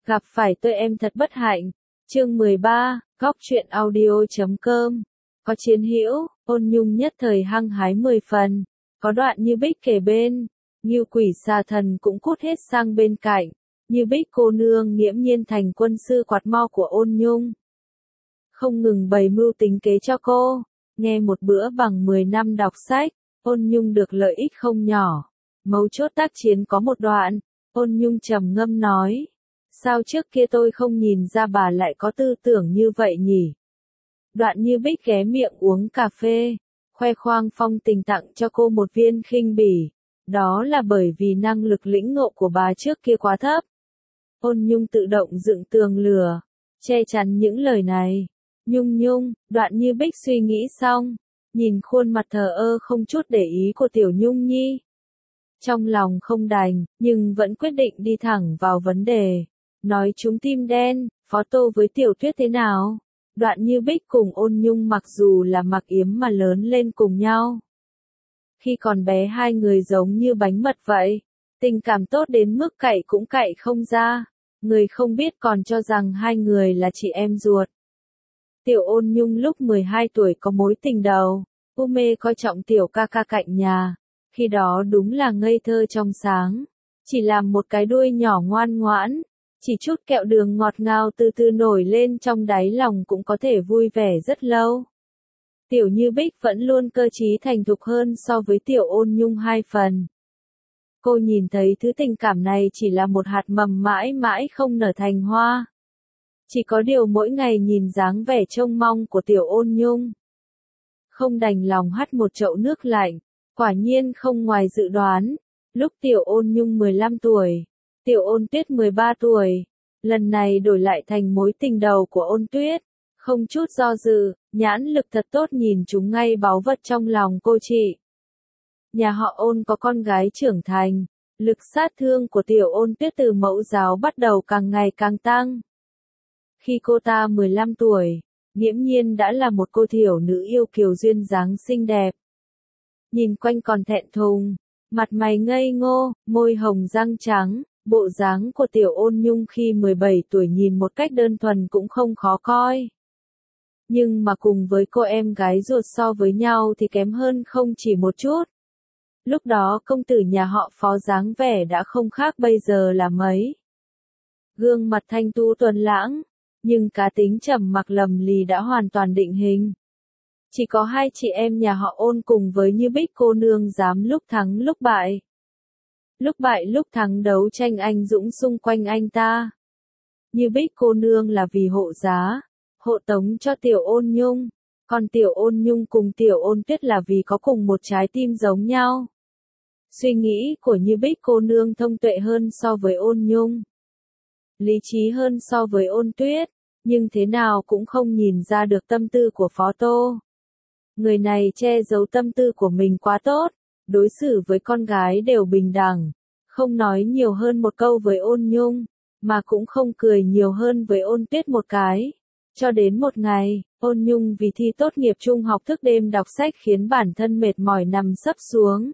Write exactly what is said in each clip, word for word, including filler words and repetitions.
Gặp phải tôi em thật bất hạnh. Chương mười ba, góc truyện audio chấm com. Có Chiến Hữu, Ôn Nhung nhất thời hăng hái mười phần. Có Đoạn Như Bích kề bên, Ngưu Quỷ Xà Thần cũng cút hết sang bên cạnh. Như Bích cô nương nghiễm nhiên thành quân sư quạt mo của Ôn Nhung. Không ngừng bày mưu tính kế cho cô. Nghe một bữa bằng mười năm đọc sách, Ôn Nhung được lợi ích không nhỏ. Mấu chốt tác chiến có một đoạn, Ôn Nhung trầm ngâm nói. Sao trước kia tôi không nhìn ra bà lại có tư tưởng như vậy nhỉ? Đoạn Như Bích ghé miệng uống cà phê, khoe khoang phong tình tặng cho cô một viên khinh bỉ. Đó là bởi vì năng lực lĩnh ngộ của bà trước kia quá thấp. Ôn Nhung tự động dựng tường lửa, che chắn những lời này. Nhung Nhung, Đoạn Như Bích suy nghĩ xong, nhìn khuôn mặt thờ ơ không chút để ý của Tiểu Nhung Nhi. Trong lòng không đành, nhưng vẫn quyết định đi thẳng vào vấn đề. Nói chúng tim đen, Phó Tô với Tiểu Tuyết thế nào? Đoạn Như Bích cùng Ôn Nhung mặc dù là mặc yếm mà lớn lên cùng nhau. Khi còn bé hai người giống như bánh mật vậy, tình cảm tốt đến mức cậy cũng cậy không ra, người không biết còn cho rằng hai người là chị em ruột. Tiểu Ôn Nhung lúc mười hai tuổi có mối tình đầu, u mê coi trọng tiểu ca ca cạnh nhà, khi đó đúng là ngây thơ trong sáng, chỉ làm một cái đuôi nhỏ ngoan ngoãn. Chỉ chút kẹo đường ngọt ngào từ từ nổi lên trong đáy lòng cũng có thể vui vẻ rất lâu. Tiểu Như Bích vẫn luôn cơ trí thành thục hơn so với Tiểu Ôn Nhung hai phần. Cô nhìn thấy thứ tình cảm này chỉ là một hạt mầm mãi mãi không nở thành hoa. Chỉ có điều mỗi ngày nhìn dáng vẻ trông mong của Tiểu Ôn Nhung. Không đành lòng hắt một chậu nước lạnh, quả nhiên không ngoài dự đoán. Lúc Tiểu Ôn Nhung mười lăm tuổi. Tiểu Ôn Tuyết mười ba tuổi, lần này đổi lại thành mối tình đầu của Ôn Tuyết, không chút do dự, nhãn lực thật tốt nhìn chúng ngay báu vật trong lòng cô chị. Nhà họ Ôn có con gái trưởng thành, lực sát thương của Tiểu Ôn Tuyết từ mẫu giáo bắt đầu càng ngày càng tăng. Khi cô ta mười lăm tuổi, nghiễm nhiên đã là một cô thiểu nữ yêu kiều duyên dáng xinh đẹp. Nhìn quanh còn thẹn thùng, mặt mày ngây ngô, môi hồng răng trắng. Bộ dáng của Tiểu Ôn Nhung khi mười bảy tuổi nhìn một cách đơn thuần cũng không khó coi. Nhưng mà cùng với cô em gái ruột so với nhau thì kém hơn không chỉ một chút. Lúc đó công tử nhà họ Phó dáng vẻ đã không khác bây giờ là mấy. Gương mặt thanh tú tuấn lãng, nhưng cá tính trầm mặc lầm lì đã hoàn toàn định hình. Chỉ có hai chị em nhà họ Ôn cùng với Như Bích cô nương dám lúc thắng lúc bại. Lúc bại lúc thắng đấu tranh anh dũng xung quanh anh ta. Như Bích cô nương là vì hộ giá, hộ tống cho Tiểu Ôn Nhung, còn Tiểu Ôn Nhung cùng Tiểu Ôn Tuyết là vì có cùng một trái tim giống nhau. Suy nghĩ của Như Bích cô nương thông tuệ hơn so với Ôn Nhung, lý trí hơn so với Ôn Tuyết, nhưng thế nào cũng không nhìn ra được tâm tư của Phó Tô. Người này che giấu tâm tư của mình quá tốt. Đối xử với con gái đều bình đẳng, không nói nhiều hơn một câu với Ôn Nhung, mà cũng không cười nhiều hơn với Ôn Tuyết một cái. Cho đến một ngày, Ôn Nhung vì thi tốt nghiệp trung học thức đêm đọc sách khiến bản thân mệt mỏi nằm sấp xuống.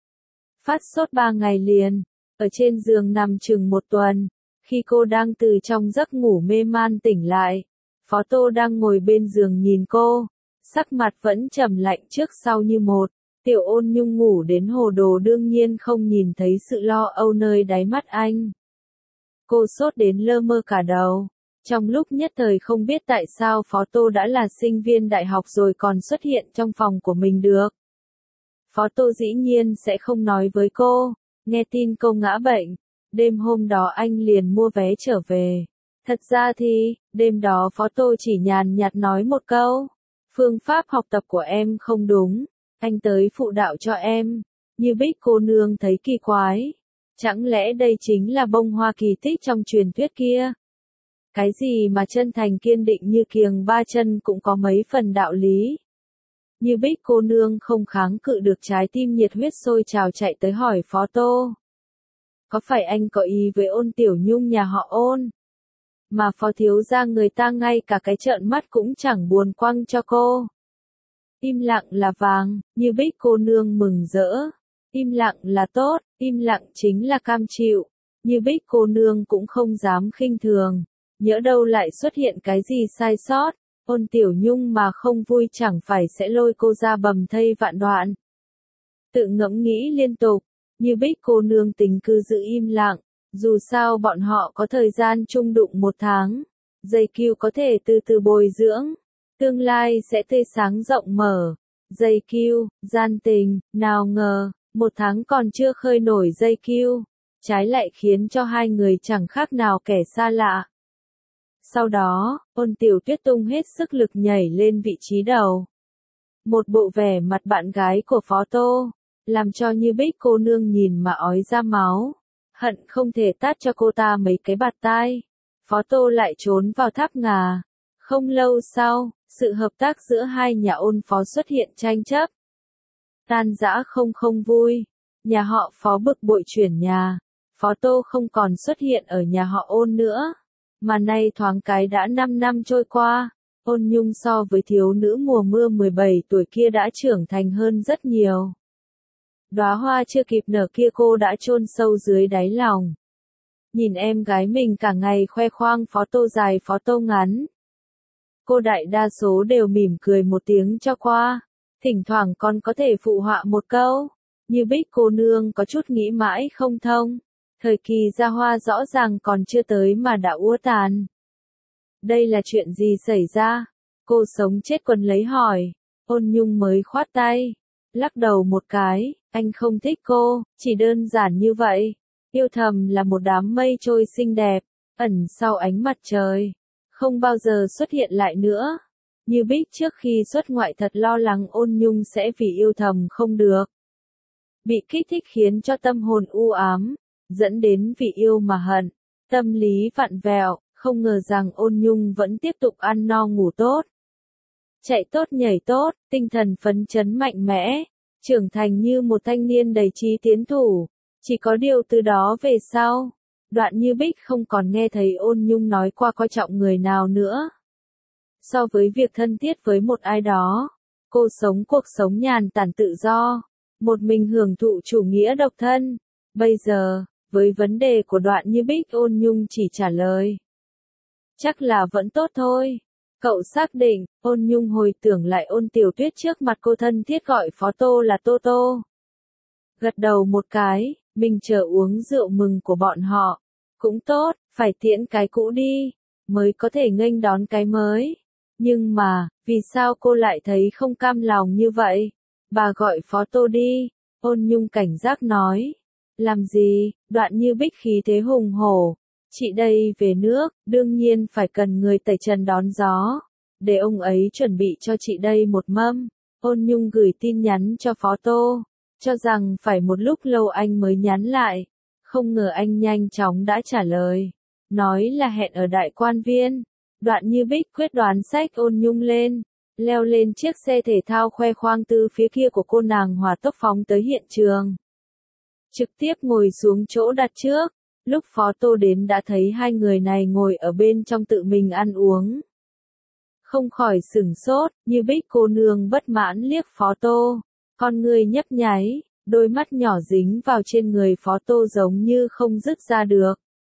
Phát sốt ba ngày liền, ở trên giường nằm chừng một tuần, khi cô đang từ trong giấc ngủ mê man tỉnh lại, Phó Tô đang ngồi bên giường nhìn cô, sắc mặt vẫn trầm lạnh trước sau như một. Tiểu Ôn Nhung ngủ đến hồ đồ đương nhiên không nhìn thấy sự lo âu nơi đáy mắt anh. Cô sốt đến lơ mơ cả đầu. Trong lúc nhất thời không biết tại sao Phó Tô đã là sinh viên đại học rồi còn xuất hiện trong phòng của mình được. Phó Tô dĩ nhiên sẽ không nói với cô. Nghe tin cô ngã bệnh, đêm hôm đó anh liền mua vé trở về. Thật ra thì, đêm đó Phó Tô chỉ nhàn nhạt nói một câu. Phương pháp học tập của em không đúng. Anh tới phụ đạo cho em. Như Bích cô nương thấy kỳ quái. Chẳng lẽ đây chính là bông hoa kỳ tích trong truyền thuyết kia? Cái gì mà chân thành kiên định như kiềng ba chân cũng có mấy phần đạo lý. Như Bích cô nương không kháng cự được trái tim nhiệt huyết sôi trào chạy tới hỏi Phó Tô. Có phải anh có ý với Ôn Tiểu Nhung nhà họ Ôn? Mà Phó thiếu gia người ta ngay cả cái trợn mắt cũng chẳng buồn quăng cho cô. Im lặng là vàng, Như Bích cô nương mừng rỡ. Im lặng là tốt, im lặng chính là cam chịu. Như Bích cô nương cũng không dám khinh thường, nhỡ đâu lại xuất hiện cái gì sai sót, Ôn Tiểu Nhung mà không vui chẳng phải sẽ lôi cô ra bầm thây vạn đoạn. Tự ngẫm nghĩ liên tục, Như Bích cô nương tình cư giữ im lặng, dù sao bọn họ có thời gian chung đụng một tháng, dây kiu có thể từ từ bồi dưỡng, tương lai sẽ tươi sáng rộng mở. Dây kiu, gian tình, nào ngờ, một tháng còn chưa khơi nổi dây kiu, trái lại khiến cho hai người chẳng khác nào kẻ xa lạ. Sau đó, Ôn Tiểu Tuyết tung hết sức lực nhảy lên vị trí đầu. Một bộ vẻ mặt bạn gái của Phó Tô, làm cho Như Bích cô nương nhìn mà ói ra máu, hận không thể tát cho cô ta mấy cái bạt tai. Phó Tô lại trốn vào tháp ngà. Không lâu sau, sự hợp tác giữa hai nhà Ôn Phó xuất hiện tranh chấp. Tan rã không không vui, nhà họ Phó bực bội chuyển nhà, Phó Tô không còn xuất hiện ở nhà họ Ôn nữa. Mà nay thoáng cái đã năm năm trôi qua, Ôn Nhung so với thiếu nữ mùa mưa mười bảy tuổi kia đã trưởng thành hơn rất nhiều. Đóa hoa chưa kịp nở kia cô đã chôn sâu dưới đáy lòng. Nhìn em gái mình cả ngày khoe khoang Phó Tô dài Phó Tô ngắn. Cô đại đa số đều mỉm cười một tiếng cho qua, thỉnh thoảng còn có thể phụ họa một câu. Như Bích cô nương có chút nghĩ mãi không thông. Thời kỳ ra hoa rõ ràng còn chưa tới mà đã úa tàn. Đây là chuyện gì xảy ra? Cô sống chết quần lấy hỏi. Ôn Nhung mới khoát tay, lắc đầu một cái, anh không thích cô, chỉ đơn giản như vậy. Yêu thầm là một đám mây trôi xinh đẹp, ẩn sau ánh mặt trời, không bao giờ xuất hiện lại nữa. Như Bích trước khi xuất ngoại thật lo lắng Ôn Nhung sẽ vì yêu thầm không được. Bị kích thích khiến cho tâm hồn u ám, dẫn đến vì yêu mà hận, tâm lý vặn vẹo, không ngờ rằng Ôn Nhung vẫn tiếp tục ăn no ngủ tốt. Chạy tốt nhảy tốt, tinh thần phấn chấn mạnh mẽ, trưởng thành như một thanh niên đầy chí tiến thủ. Chỉ có điều từ đó về sau, Đoạn Như Bích không còn nghe thấy Ôn Nhung nói qua coi trọng người nào nữa. So với việc thân thiết với một ai đó, cô sống cuộc sống nhàn tản tự do, một mình hưởng thụ chủ nghĩa độc thân. Bây giờ, với vấn đề của Đoạn Như Bích Ôn Nhung chỉ trả lời. Chắc là vẫn tốt thôi. Cậu xác định, Ôn Nhung hồi tưởng lại Ôn Tiểu Tuyết trước mặt cô thân thiết gọi Phó Tô là Tô Tô. Gật đầu một cái, mình chờ uống rượu mừng của bọn họ. Cũng tốt, phải tiễn cái cũ đi, mới có thể nghênh đón cái mới. Nhưng mà, vì sao cô lại thấy không cam lòng như vậy? Bà gọi Phó Tô đi, Ôn Nhung cảnh giác nói. Làm gì? Đoạn Như Bích khí thế hùng hổ. Chị đây về nước, đương nhiên phải cần người tẩy trần đón gió. Để ông ấy chuẩn bị cho chị đây một mâm. Ôn Nhung gửi tin nhắn cho Phó Tô, cho rằng phải một lúc lâu anh mới nhắn lại. Không ngờ anh nhanh chóng đã trả lời. Nói là hẹn ở Đại Quan Viên. Đoạn Như Bích quyết đoán xách Ôn Nhung lên, leo lên chiếc xe thể thao khoe khoang từ phía kia của cô nàng hỏa tốc phóng tới hiện trường. Trực tiếp ngồi xuống chỗ đặt trước, lúc Phó Tô đến đã thấy hai người này ngồi ở bên trong tự mình ăn uống. Không khỏi sửng sốt, Như Bích cô nương bất mãn liếc Phó Tô, con người nhấp nháy, đôi mắt nhỏ dính vào trên người Phó Tô giống như không dứt ra được.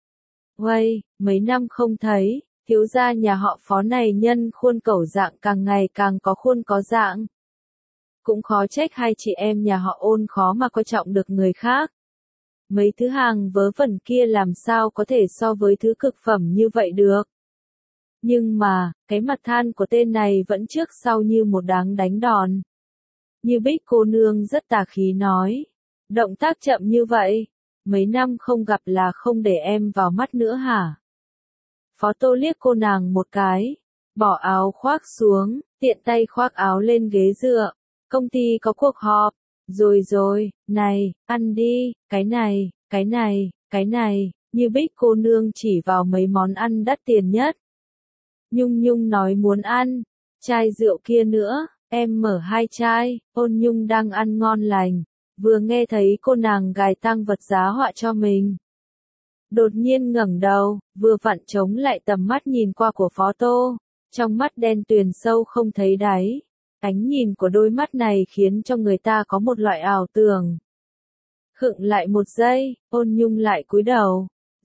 Uầy, mấy năm không thấy, thiếu gia nhà họ Phó này nhân khuôn cẩu dạng càng ngày càng có khuôn có dạng. Cũng khó trách hai chị em nhà họ Ôn khó mà coi trọng được người khác. Mấy thứ hàng vớ vẩn kia làm sao có thể so với thứ cực phẩm như vậy được. Nhưng mà, cái mặt than của tên này vẫn trước sau như một đáng đánh đòn. Như Bích cô nương rất tà khí nói. Động tác chậm như vậy, mấy năm không gặp là không để em vào mắt nữa hả? Phó Tô liếc cô nàng một cái, bỏ áo khoác xuống, tiện tay khoác áo lên ghế dựa. Công ty có cuộc họp. Rồi rồi, này, ăn đi, cái này, cái này, cái này, Như Bích cô nương chỉ vào mấy món ăn đắt tiền nhất. Nhung Nhung nói muốn ăn, chai rượu kia nữa, em mở hai chai. Ôn Nhung đang ăn ngon lành, vừa nghe thấy cô nàng gài tang vật giá họa cho mình. Đột nhiên ngẩng đầu, vừa vặn chống lại tầm mắt nhìn qua của Phó Tô, trong mắt đen tuyền sâu không thấy đáy. Ánh nhìn của đôi mắt này khiến cho người ta có một loại ảo tưởng. Khựng lại một giây, Ôn Nhung lại cúi đầu,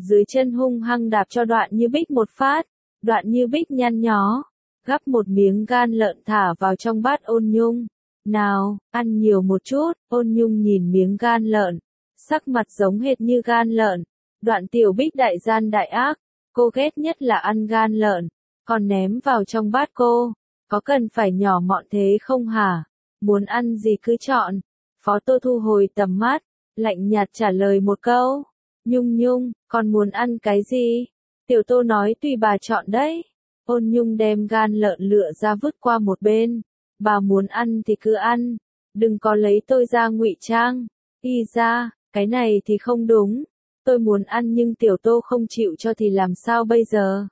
dưới chân hung hăng đạp cho Đoạn Như Bích một phát. Đoạn Như Bích nhăn nhó, gắp một miếng gan lợn thả vào trong bát Ôn Nhung. Nào, ăn nhiều một chút. Ôn Nhung nhìn miếng gan lợn, sắc mặt giống hệt như gan lợn. Đoạn Tiểu Bích đại gian đại ác, cô ghét nhất là ăn gan lợn, còn ném vào trong bát cô. Có cần phải nhỏ mọn thế không hả? Muốn ăn gì cứ chọn. Phó Tô thu hồi tầm mắt, lạnh nhạt trả lời một câu. Nhung Nhung, con muốn ăn cái gì? Tiểu Tô nói tùy bà chọn đấy. Ôn Nhung đem gan lợn lựa ra vứt qua một bên. Bà muốn ăn thì cứ ăn, đừng có lấy tôi ra ngụy trang. Y ra, cái này thì không đúng. Tôi muốn ăn nhưng Tiểu Tô không chịu cho thì làm sao bây giờ?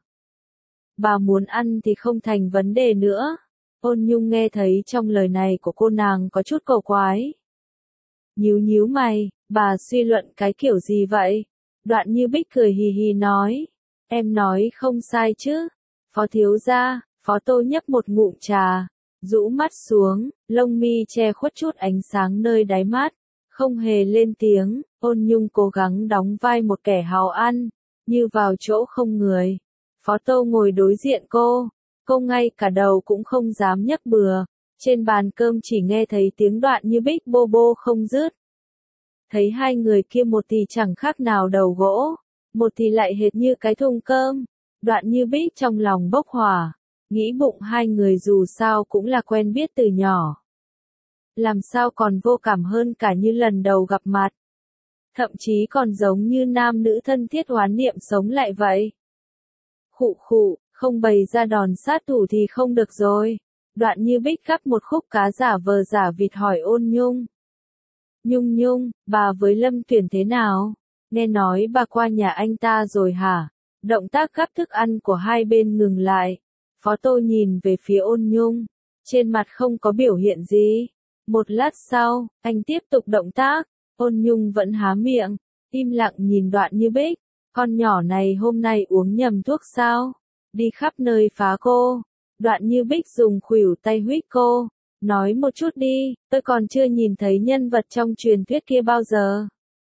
Bà muốn ăn thì không thành vấn đề nữa. Ôn Nhung nghe thấy trong lời này của cô nàng có chút cầu quái. Nhíu nhíu mày, bà suy luận cái kiểu gì vậy? Đoạn Như Bích cười hì hì nói. Em nói không sai chứ. Phó thiếu gia. Phó Tô nhấp một ngụm trà, rũ mắt xuống, lông mi che khuất chút ánh sáng nơi đáy mắt, không hề lên tiếng. Ôn Nhung cố gắng đóng vai một kẻ hào ăn, như vào chỗ không người. Phó Tô ngồi đối diện cô, cô ngay cả đầu cũng không dám nhấc bừa. Trên bàn cơm chỉ nghe thấy tiếng Đoạn Như Bích bô bô không dứt. Thấy hai người kia một thì chẳng khác nào đầu gỗ, một thì lại hệt như cái thùng cơm. Đoạn Như Bích trong lòng bốc hỏa, nghĩ bụng hai người dù sao cũng là quen biết từ nhỏ. Làm sao còn vô cảm hơn cả như lần đầu gặp mặt. Thậm chí còn giống như nam nữ thân thiết hoán niệm sống lại vậy. Khụ khụ, không bày ra đòn sát thủ thì không được rồi. Đoạn Như Bích gắp một khúc cá giả vờ giả vịt hỏi Ôn Nhung. Nhung Nhung, bà với Lâm Tuyển thế nào? Nghe nói bà qua nhà anh ta rồi hả? Động tác gắp thức ăn của hai bên ngừng lại. Phó Tô nhìn về phía Ôn Nhung, trên mặt không có biểu hiện gì. Một lát sau, anh tiếp tục động tác. Ôn Nhung vẫn há miệng, im lặng nhìn Đoạn Như Bích. Con nhỏ này hôm nay uống nhầm thuốc sao? Đi khắp nơi phá cô. Đoạn Như Bích dùng khuỷu tay huých cô. Nói một chút đi, tôi còn chưa nhìn thấy nhân vật trong truyền thuyết kia bao giờ.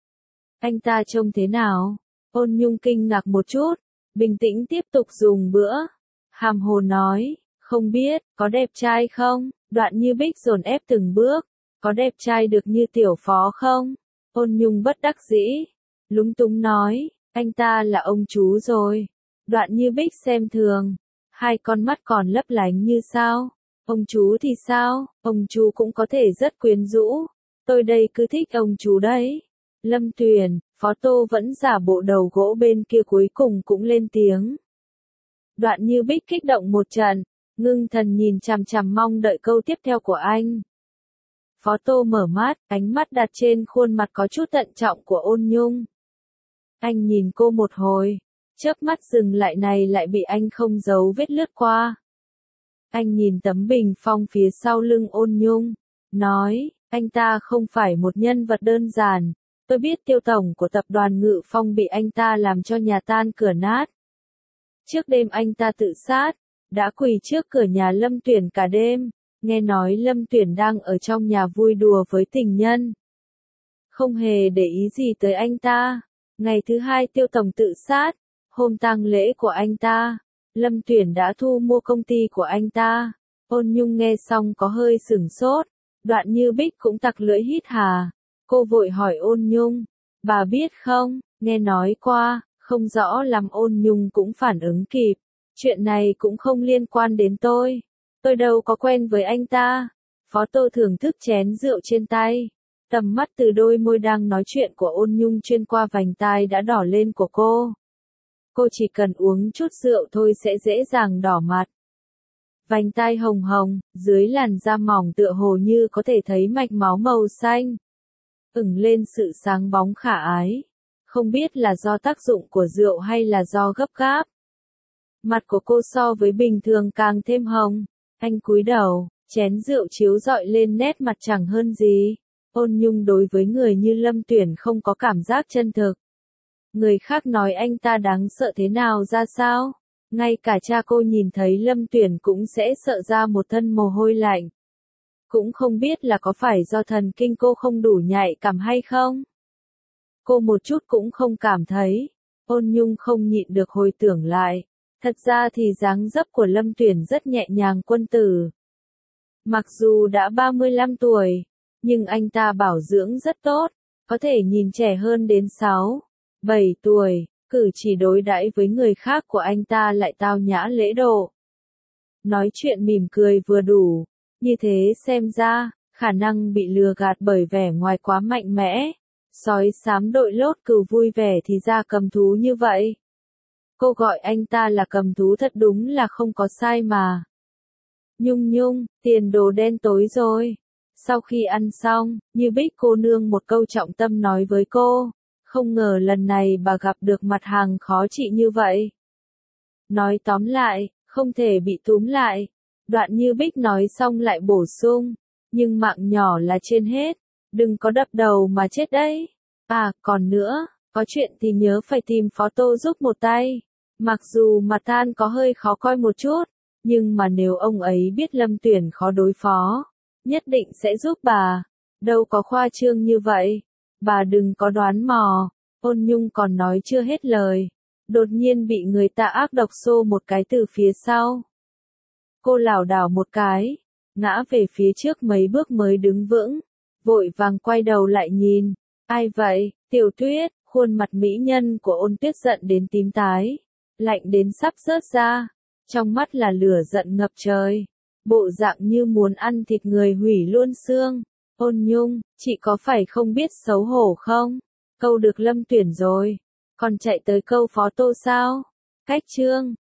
Anh ta trông thế nào? Ôn Nhung kinh ngạc một chút, bình tĩnh tiếp tục dùng bữa. Hàm hồ nói, không biết, có đẹp trai không? Đoạn Như Bích dồn ép từng bước, có đẹp trai được như Tiểu Phó không? Ôn Nhung bất đắc dĩ, lúng túng nói, anh ta là ông chú rồi. Đoạn Như Bích xem thường, hai con mắt còn lấp lánh như sao? Ông chú thì sao? Ông chú cũng có thể rất quyến rũ. Tôi đây cứ thích ông chú đấy. Lâm Tuyền, Phó Tô vẫn giả bộ đầu gỗ bên kia cuối cùng cũng lên tiếng. Đoạn Như Bích kích động một trận, ngưng thần nhìn chằm chằm mong đợi câu tiếp theo của anh. Phó Tô mở mắt, ánh mắt đặt trên khuôn mặt có chút thận trọng của Ôn Nhung. Anh nhìn cô một hồi, chớp mắt dừng lại này lại bị anh không giấu vết lướt qua. Anh nhìn tấm bình phong phía sau lưng Ôn Nhung, nói, anh ta không phải một nhân vật đơn giản. Tôi biết Tiêu tổng của tập đoàn Ngự Phong bị anh ta làm cho nhà tan cửa nát. Trước đêm anh ta tự sát, đã quỳ trước cửa nhà Lâm Tuyển cả đêm, nghe nói Lâm Tuyển đang ở trong nhà vui đùa với tình nhân. Không hề để ý gì tới anh ta. Ngày thứ hai Tiêu tổng tự sát, hôm tang lễ của anh ta, Lâm Tuyển đã thu mua công ty của anh ta. Ôn Nhung nghe xong có hơi sửng sốt, Đoạn Như Bích cũng tặc lưỡi hít hà. Cô vội hỏi Ôn Nhung, bà biết không, nghe nói qua, không rõ làm Ôn Nhung cũng phản ứng kịp. Chuyện này cũng không liên quan đến tôi. Tôi đâu có quen với anh ta. Phó Tô thưởng thức chén rượu trên tay. Tầm mắt từ đôi môi đang nói chuyện của Ôn Nhung chuyên qua vành tai đã đỏ lên của cô. Cô chỉ cần uống chút rượu thôi sẽ dễ dàng đỏ mặt. Vành tai hồng hồng, dưới làn da mỏng tựa hồ như có thể thấy mạch máu màu xanh. Ửng lên sự sáng bóng khả ái. Không biết là do tác dụng của rượu hay là do gấp gáp. Mặt của cô so với bình thường càng thêm hồng. Anh cúi đầu, chén rượu chiếu rọi lên nét mặt chẳng hơn gì. Ôn Nhung đối với người như Lâm Tuyển không có cảm giác chân thực. Người khác nói anh ta đáng sợ thế nào ra sao? Ngay cả cha cô nhìn thấy Lâm Tuyển cũng sẽ sợ ra một thân mồ hôi lạnh. Cũng không biết là có phải do thần kinh cô không đủ nhạy cảm hay không? Cô một chút cũng không cảm thấy. Ôn Nhung không nhịn được hồi tưởng lại. Thật ra thì dáng dấp của Lâm Tuyển rất nhẹ nhàng quân tử. Mặc dù đã ba mươi lăm tuổi, nhưng anh ta bảo dưỡng rất tốt, có thể nhìn trẻ hơn đến sáu, bảy tuổi, cử chỉ đối đãi với người khác của anh ta lại tao nhã lễ độ. Nói chuyện mỉm cười vừa đủ, như thế xem ra, khả năng bị lừa gạt bởi vẻ ngoài quá mạnh mẽ. Sói xám đội lốt cừu vui vẻ thì ra cầm thú như vậy. Cô gọi anh ta là cầm thú thật đúng là không có sai mà. Nhung nhung, tiền đồ đen tối rồi. Sau khi ăn xong, Như Bích cô nương một câu trọng tâm nói với cô. Không ngờ lần này bà gặp được mặt hàng khó trị như vậy. Nói tóm lại, không thể bị túm lại. Đoạn Như Bích nói xong lại bổ sung. Nhưng mạng nhỏ là trên hết. Đừng có đập đầu mà chết đấy. À, còn nữa, có chuyện thì nhớ phải tìm Phó Tô giúp một tay. Mặc dù mặt Than có hơi khó coi một chút, nhưng mà nếu ông ấy biết Lâm Tuyển khó đối phó, nhất định sẽ giúp bà. Đâu có khoa trương như vậy. Bà đừng có đoán mò. Ôn Nhung còn nói chưa hết lời. Đột nhiên bị người ta ác độc xô một cái từ phía sau. Cô lảo đảo một cái, ngã về phía trước mấy bước mới đứng vững. Vội vàng quay đầu lại nhìn. Ai vậy? Tiểu Tuyết. Khuôn mặt mỹ nhân của Ôn Tuyết giận đến tím tái, lạnh đến sắp rớt ra. Trong mắt là lửa giận ngập trời. Bộ dạng như muốn ăn thịt người hủy luôn xương. Ôn Nhung, chị có phải không biết xấu hổ không? Câu được Lâm Tuyển rồi. Còn chạy tới câu Phó Tô sao? Cách chương.